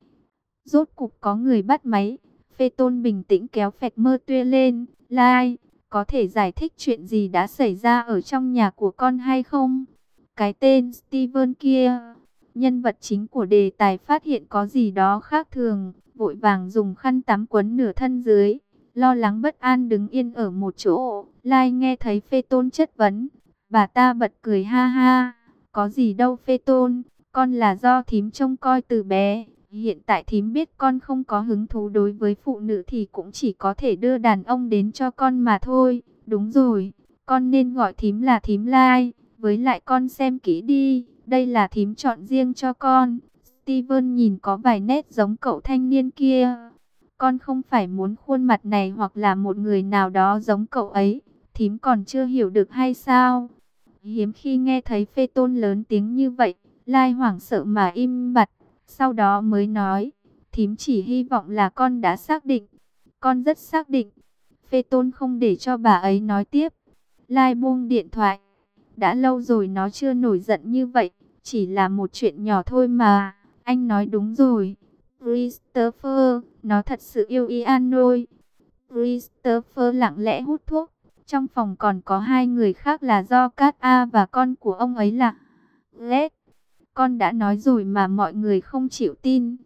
Rốt cục có người bắt máy. Phaeton bình tĩnh kéo phẹt mơ tuê lên. Lai, có thể giải thích chuyện gì đã xảy ra ở trong nhà của con hay không? Cái tên Steven kia, nhân vật chính của đề tài phát hiện có gì đó khác thường, vội vàng dùng khăn tắm quấn nửa thân dưới, lo lắng bất an đứng yên ở một chỗ. Lai nghe thấy Phaeton chất vấn, bà ta bật cười ha ha, có gì đâu Phaeton, con là do thím trông coi từ bé. Hiện tại thím biết con không có hứng thú đối với phụ nữ thì cũng chỉ có thể đưa đàn ông đến cho con mà thôi. Đúng rồi, con nên gọi thím là thím Lai. Với lại con xem kỹ đi, đây là thím chọn riêng cho con. Steven nhìn có vài nét giống cậu thanh niên kia. Con không phải muốn khuôn mặt này hoặc là một người nào đó giống cậu ấy. Thím còn chưa hiểu được hay sao? Hiếm khi nghe thấy Phaeton lớn tiếng như vậy, Lai hoảng sợ mà im bặt. Sau đó mới nói, thím chỉ hy vọng là con đã xác định. Con rất xác định. Phaeton không để cho bà ấy nói tiếp. Lai buông điện thoại. Đã lâu rồi nó chưa nổi giận như vậy, chỉ là một chuyện nhỏ thôi mà. Anh nói đúng rồi. Christopher, nó thật sự yêu Ian rồi. Christopher lặng lẽ hút thuốc. Trong phòng còn có hai người khác là do Cát A và con của ông ấy là Led. Con đã nói rồi mà mọi người không chịu tin.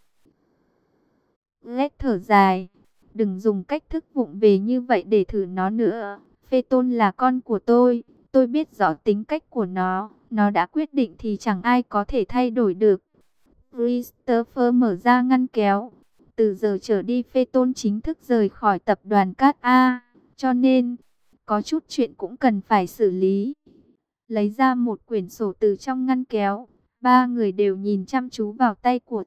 Led thở dài. Đừng dùng cách thức vụng về như vậy để thử nó nữa. Phaeton là con của tôi. Tôi biết rõ tính cách của nó đã quyết định thì chẳng ai có thể thay đổi được. Christopher mở ra ngăn kéo. Từ giờ trở đi Phaeton chính thức rời khỏi tập đoàn Cát A. Cho nên, có chút chuyện cũng cần phải xử lý. Lấy ra một quyển sổ từ trong ngăn kéo. Ba người đều nhìn chăm chú vào tay của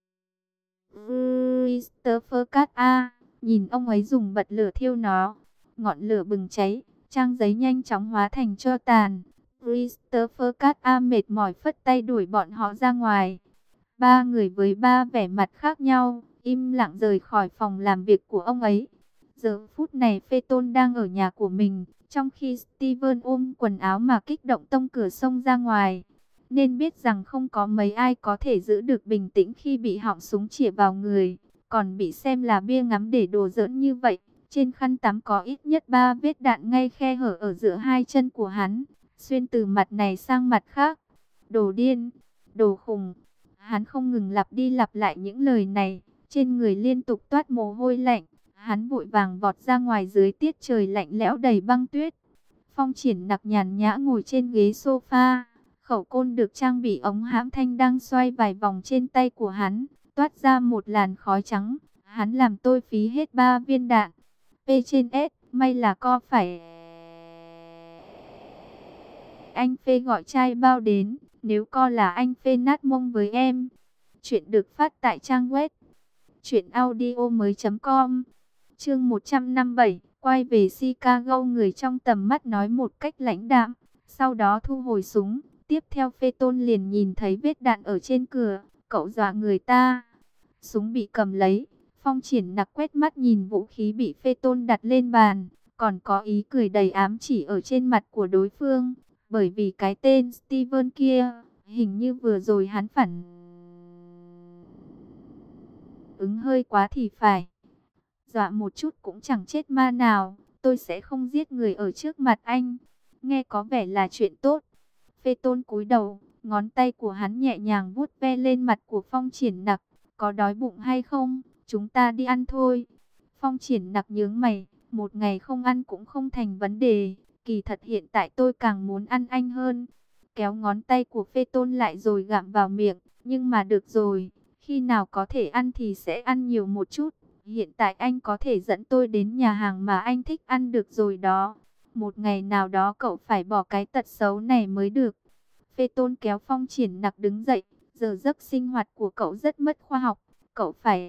Christopher Cát A. Nhìn ông ấy dùng bật lửa thiêu nó. Ngọn lửa bừng cháy. Trang giấy nhanh chóng hóa thành tro tàn. Christopher Cát A mệt mỏi phất tay đuổi bọn họ ra ngoài. Ba người với ba vẻ mặt khác nhau, im lặng rời khỏi phòng làm việc của ông ấy. Giờ phút này Phaeton đang ở nhà của mình, trong khi Steven ôm quần áo mà kích động tông cửa xông ra ngoài. Nên biết rằng không có mấy ai có thể giữ được bình tĩnh khi bị họng súng chĩa vào người, còn bị xem là bia ngắm để đùa giỡn như vậy. Trên khăn tắm có ít nhất 3 vết đạn ngay khe hở ở giữa hai chân của hắn, xuyên từ mặt này sang mặt khác. Đồ điên, đồ khùng. Hắn không ngừng lặp đi lặp lại những lời này, trên người liên tục toát mồ hôi lạnh. Hắn vội vàng vọt ra ngoài dưới tiết trời lạnh lẽo đầy băng tuyết. Phong Triển Nặc nhàn nhã ngồi trên ghế sofa, khẩu côn được trang bị ống hãm thanh đang xoay vài vòng trên tay của hắn, toát ra một làn khói trắng. Hắn làm tôi phí hết 3 viên đạn. P trên S, may là co phải. Anh Phê gọi trai bao đến, nếu co là anh Phê nát mông với em. Chuyện được phát tại trang web truyệnaudiomoi.com. Chương 157, quay về Chicago, người trong tầm mắt nói một cách lãnh đạm, sau đó thu hồi súng. Tiếp theo Phê Tôn liền nhìn thấy vết đạn ở trên cửa, cậu dọa người ta. Súng bị cầm lấy, Phong Triển Nặc quét mắt nhìn vũ khí bị Phê Tôn đặt lên bàn, còn có ý cười đầy ám chỉ ở trên mặt của đối phương, bởi vì cái tên Steven kia, hình như vừa rồi hắn phản ứng hơi quá thì phải. Dọa một chút cũng chẳng chết ma nào, tôi sẽ không giết người ở trước mặt anh. Nghe có vẻ là chuyện tốt. Phê Tôn cúi đầu, ngón tay của hắn nhẹ nhàng vuốt ve lên mặt của Phong Triển Nặc. Có đói bụng hay không? Chúng ta đi ăn thôi. Phong Triển Nặc nhướng mày, một ngày không ăn cũng không thành vấn đề. Kỳ thật hiện tại tôi càng muốn ăn anh hơn. Kéo ngón tay của Phê Tôn lại rồi gặm vào miệng. Nhưng mà được rồi, khi nào có thể ăn thì sẽ ăn nhiều một chút. Hiện tại anh có thể dẫn tôi đến nhà hàng mà anh thích ăn được rồi đó. Một ngày nào đó cậu phải bỏ cái tật xấu này mới được. Phê Tôn kéo Phong Triển Nặc đứng dậy. Giờ giấc sinh hoạt của cậu rất mất khoa học. Cậu phải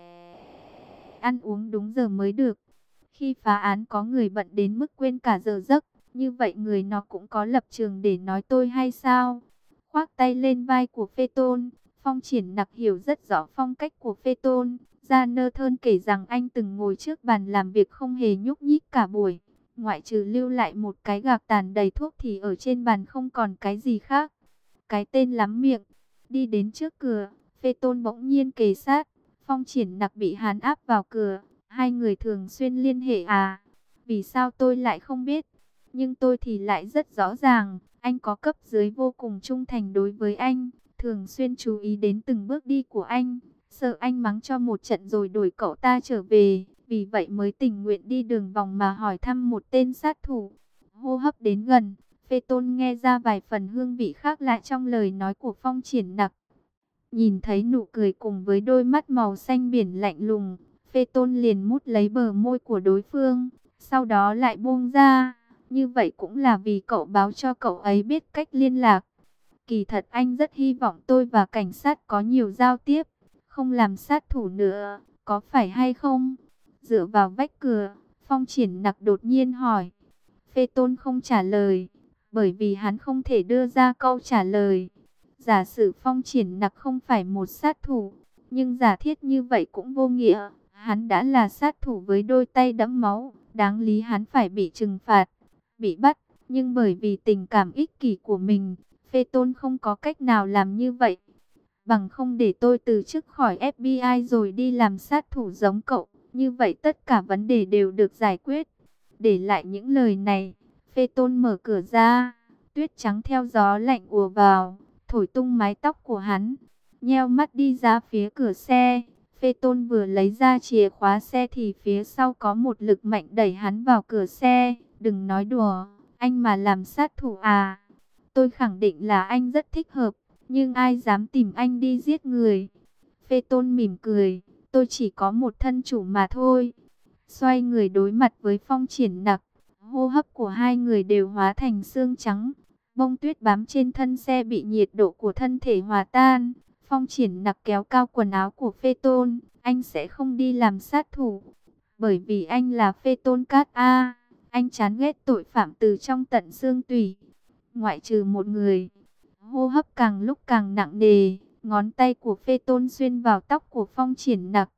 ăn uống đúng giờ mới được. Khi phá án có người bận đến mức quên cả giờ giấc. Như vậy người nó cũng có lập trường để nói tôi hay sao? Khoác tay lên vai của Phê Tôn. Phong Triển Nặc hiểu rất rõ phong cách của Phê Tôn. Gia Nơ Thơn kể rằng anh từng ngồi trước bàn làm việc không hề nhúc nhích cả buổi. Ngoại trừ lưu lại một cái gạc tàn đầy thuốc thì ở trên bàn không còn cái gì khác. Cái tên lắm miệng. Đi đến trước cửa, Phê Tôn bỗng nhiên kề sát. Phong Triển Nặc bị hắn áp vào cửa. Hai người thường xuyên liên hệ à? Vì sao tôi lại không biết? Nhưng tôi thì lại rất rõ ràng. Anh có cấp dưới vô cùng trung thành đối với anh. Thường xuyên chú ý đến từng bước đi của anh. Sợ anh mắng cho một trận rồi đuổi cậu ta trở về. Vì vậy mới tình nguyện đi đường vòng mà hỏi thăm một tên sát thủ. Hô hấp đến gần, Phê Tôn nghe ra vài phần hương vị khác lạ trong lời nói của Phong Triển Nặc. Nhìn thấy nụ cười cùng với đôi mắt màu xanh biển lạnh lùng, Phê Tôn liền mút lấy bờ môi của đối phương, sau đó lại buông ra. Như vậy cũng là vì cậu báo cho cậu ấy biết cách liên lạc. Kỳ thật anh rất hy vọng tôi và cảnh sát có nhiều giao tiếp, không làm sát thủ nữa, có phải hay không? Dựa vào vách cửa, Phong Triển Nặc đột nhiên hỏi. Phê Tôn không trả lời, bởi vì hắn không thể đưa ra câu trả lời. Giả sử Phong Triển Nặc không phải một sát thủ, nhưng giả thiết như vậy cũng vô nghĩa. Hắn đã là sát thủ với đôi tay đẫm máu, đáng lý hắn phải bị trừng phạt, bị bắt. Nhưng bởi vì tình cảm ích kỷ của mình, Phê Tôn không có cách nào làm như vậy. Bằng không để tôi từ chức khỏi FBI rồi đi làm sát thủ giống cậu. Như vậy tất cả vấn đề đều được giải quyết. Để lại những lời này, Phê Tôn mở cửa ra. Tuyết trắng theo gió lạnh ùa vào, thổi tung mái tóc của hắn. Nheo mắt đi ra phía cửa xe. Phê Tôn vừa lấy ra chìa khóa xe thì phía sau có một lực mạnh đẩy hắn vào cửa xe. Đừng nói đùa, anh mà làm sát thủ à? Tôi khẳng định là anh rất thích hợp, nhưng ai dám tìm anh đi giết người? Phê Tôn mỉm cười, tôi chỉ có một thân chủ mà thôi. Xoay người đối mặt với Phong Triển Nặc, hô hấp của hai người đều hóa thành xương trắng. Bông tuyết bám trên thân xe bị nhiệt độ của thân thể hòa tan. Phong Triển Nặc kéo cao quần áo của Phê Tôn, anh sẽ không đi làm sát thủ, bởi vì anh là Phê Tôn Cát A. Anh chán ghét tội phạm từ trong tận xương tủy, ngoại trừ một người. Hô hấp càng lúc càng nặng nề, ngón tay của Phê Tôn xuyên vào tóc của Phong Triển Nặc.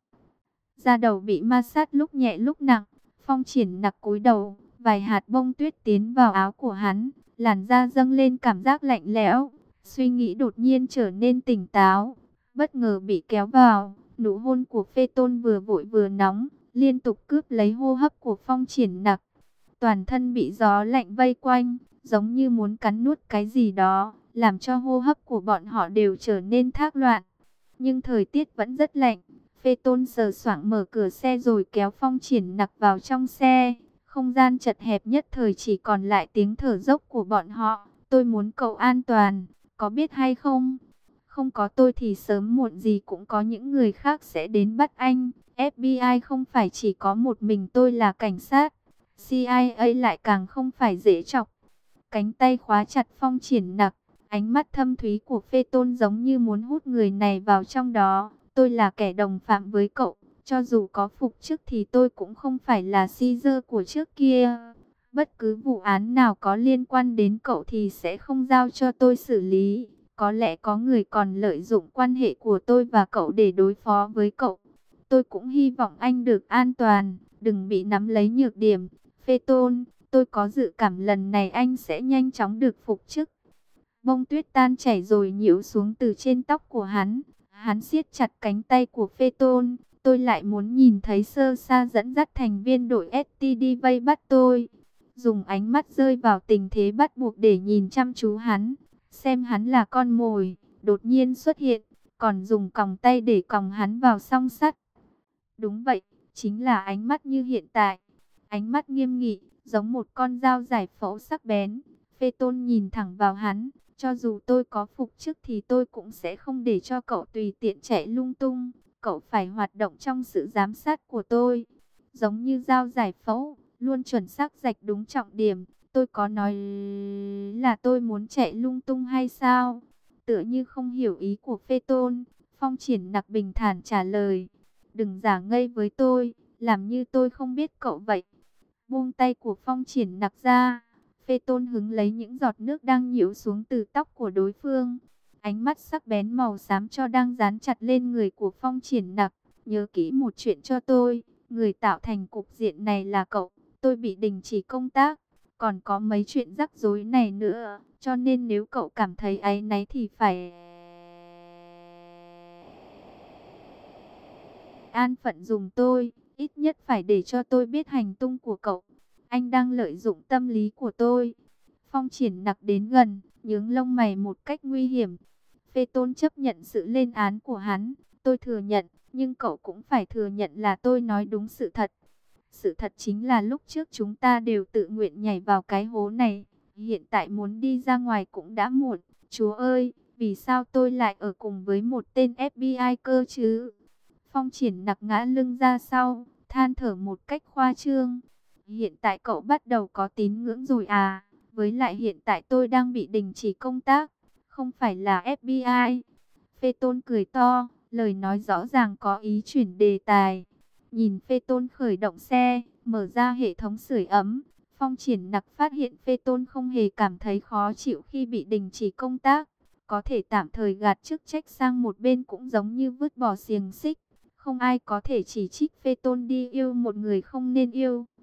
Da đầu bị ma sát lúc nhẹ lúc nặng. Phong Triển Nặc cúi đầu, vài hạt bông tuyết tiến vào áo của hắn, làn da dâng lên cảm giác lạnh lẽo. Suy nghĩ đột nhiên trở nên tỉnh táo, bất ngờ bị kéo vào. Nụ hôn của Phê Tôn vừa vội vừa nóng, liên tục cướp lấy hô hấp của Phong Triển Nặc. Toàn thân bị gió lạnh vây quanh, giống như muốn cắn nuốt cái gì đó, làm cho hô hấp của bọn họ đều trở nên thác loạn. Nhưng thời tiết vẫn rất lạnh. Phê Tôn sờ soạng mở cửa xe rồi kéo Phong Triển Nặc vào trong xe. Không gian chật hẹp nhất thời chỉ còn lại tiếng thở dốc của bọn họ. Tôi muốn cậu an toàn, có biết hay không? Không có tôi thì sớm muộn gì cũng có những người khác sẽ đến bắt anh. FBI không phải chỉ có một mình tôi là cảnh sát. CIA lại càng không phải dễ chọc. Cánh tay khóa chặt Phong Triển Nặc. Ánh mắt thâm thúy của Phê Tôn giống như muốn hút người này vào trong đó. Tôi là kẻ đồng phạm với cậu. Cho dù có phục chức thì tôi cũng không phải là Caesar của trước kia. Bất cứ vụ án nào có liên quan đến cậu thì sẽ không giao cho tôi xử lý. Có lẽ có người còn lợi dụng quan hệ của tôi và cậu để đối phó với cậu. Tôi cũng hy vọng anh được an toàn, đừng bị nắm lấy nhược điểm. Phê Tôn, tôi có dự cảm lần này anh sẽ nhanh chóng được phục chức. Bông tuyết tan chảy rồi nhiễu xuống từ trên tóc của hắn. Hắn siết chặt cánh tay của Phê Tôn. Tôi lại muốn nhìn thấy sơ sa dẫn dắt thành viên đội STD vây bắt tôi. Dùng ánh mắt rơi vào tình thế bắt buộc để nhìn chăm chú hắn. Xem hắn là con mồi, đột nhiên xuất hiện. Còn dùng còng tay để còng hắn vào song sắt. Đúng vậy, chính là ánh mắt như hiện tại. Ánh mắt nghiêm nghị, giống một con dao giải phẫu sắc bén. Phê Tôn nhìn thẳng vào hắn. Cho dù tôi có phục chức thì tôi cũng sẽ không để cho cậu tùy tiện chạy lung tung. Cậu phải hoạt động trong sự giám sát của tôi. Giống như dao giải phẫu, luôn chuẩn xác rạch đúng trọng điểm. Tôi có nói là tôi muốn chạy lung tung hay sao? Tựa như không hiểu ý của Phê Tôn, Phong Triển Nặc bình thản trả lời. Đừng giả ngây với tôi, làm như tôi không biết cậu vậy. Buông tay của Phong Triển Nặc ra. Phê Tôn hứng lấy những giọt nước đang nhiễu xuống từ tóc của đối phương. Ánh mắt sắc bén màu xám cho đang dán chặt lên người của Phong Triển Nặc. Nhớ kỹ một chuyện cho tôi. Người tạo thành cục diện này là cậu. Tôi bị đình chỉ công tác. Còn có mấy chuyện rắc rối này nữa. Cho nên nếu cậu cảm thấy áy náy thì phải an phận dùng tôi. Ít nhất phải để cho tôi biết hành tung của cậu. Anh đang lợi dụng tâm lý của tôi. Phong Triển Nặc đến gần, nhướng lông mày một cách nguy hiểm. Phê Tôn chấp nhận sự lên án của hắn. Tôi thừa nhận, nhưng cậu cũng phải thừa nhận là tôi nói đúng sự thật. Sự thật chính là lúc trước chúng ta đều tự nguyện nhảy vào cái hố này. Hiện tại muốn đi ra ngoài cũng đã muộn. Chúa ơi, vì sao tôi lại ở cùng với một tên FBI cơ chứ? Phong Triển Nặc ngã lưng ra sau, than thở một cách khoa trương. Hiện tại cậu bắt đầu có tín ngưỡng rồi à? Với lại hiện tại tôi đang bị đình chỉ công tác, không phải là FBI. Phê Tôn cười to, lời nói rõ ràng có ý chuyển đề tài. Nhìn Phê Tôn khởi động xe, mở ra hệ thống sưởi ấm. Phong Triển Nặc phát hiện Phê Tôn không hề cảm thấy khó chịu khi bị đình chỉ công tác. Có thể tạm thời gạt chức trách sang một bên cũng giống như vứt bỏ xiềng xích. Không ai có thể chỉ trích Phê Tôn đi yêu một người không nên yêu.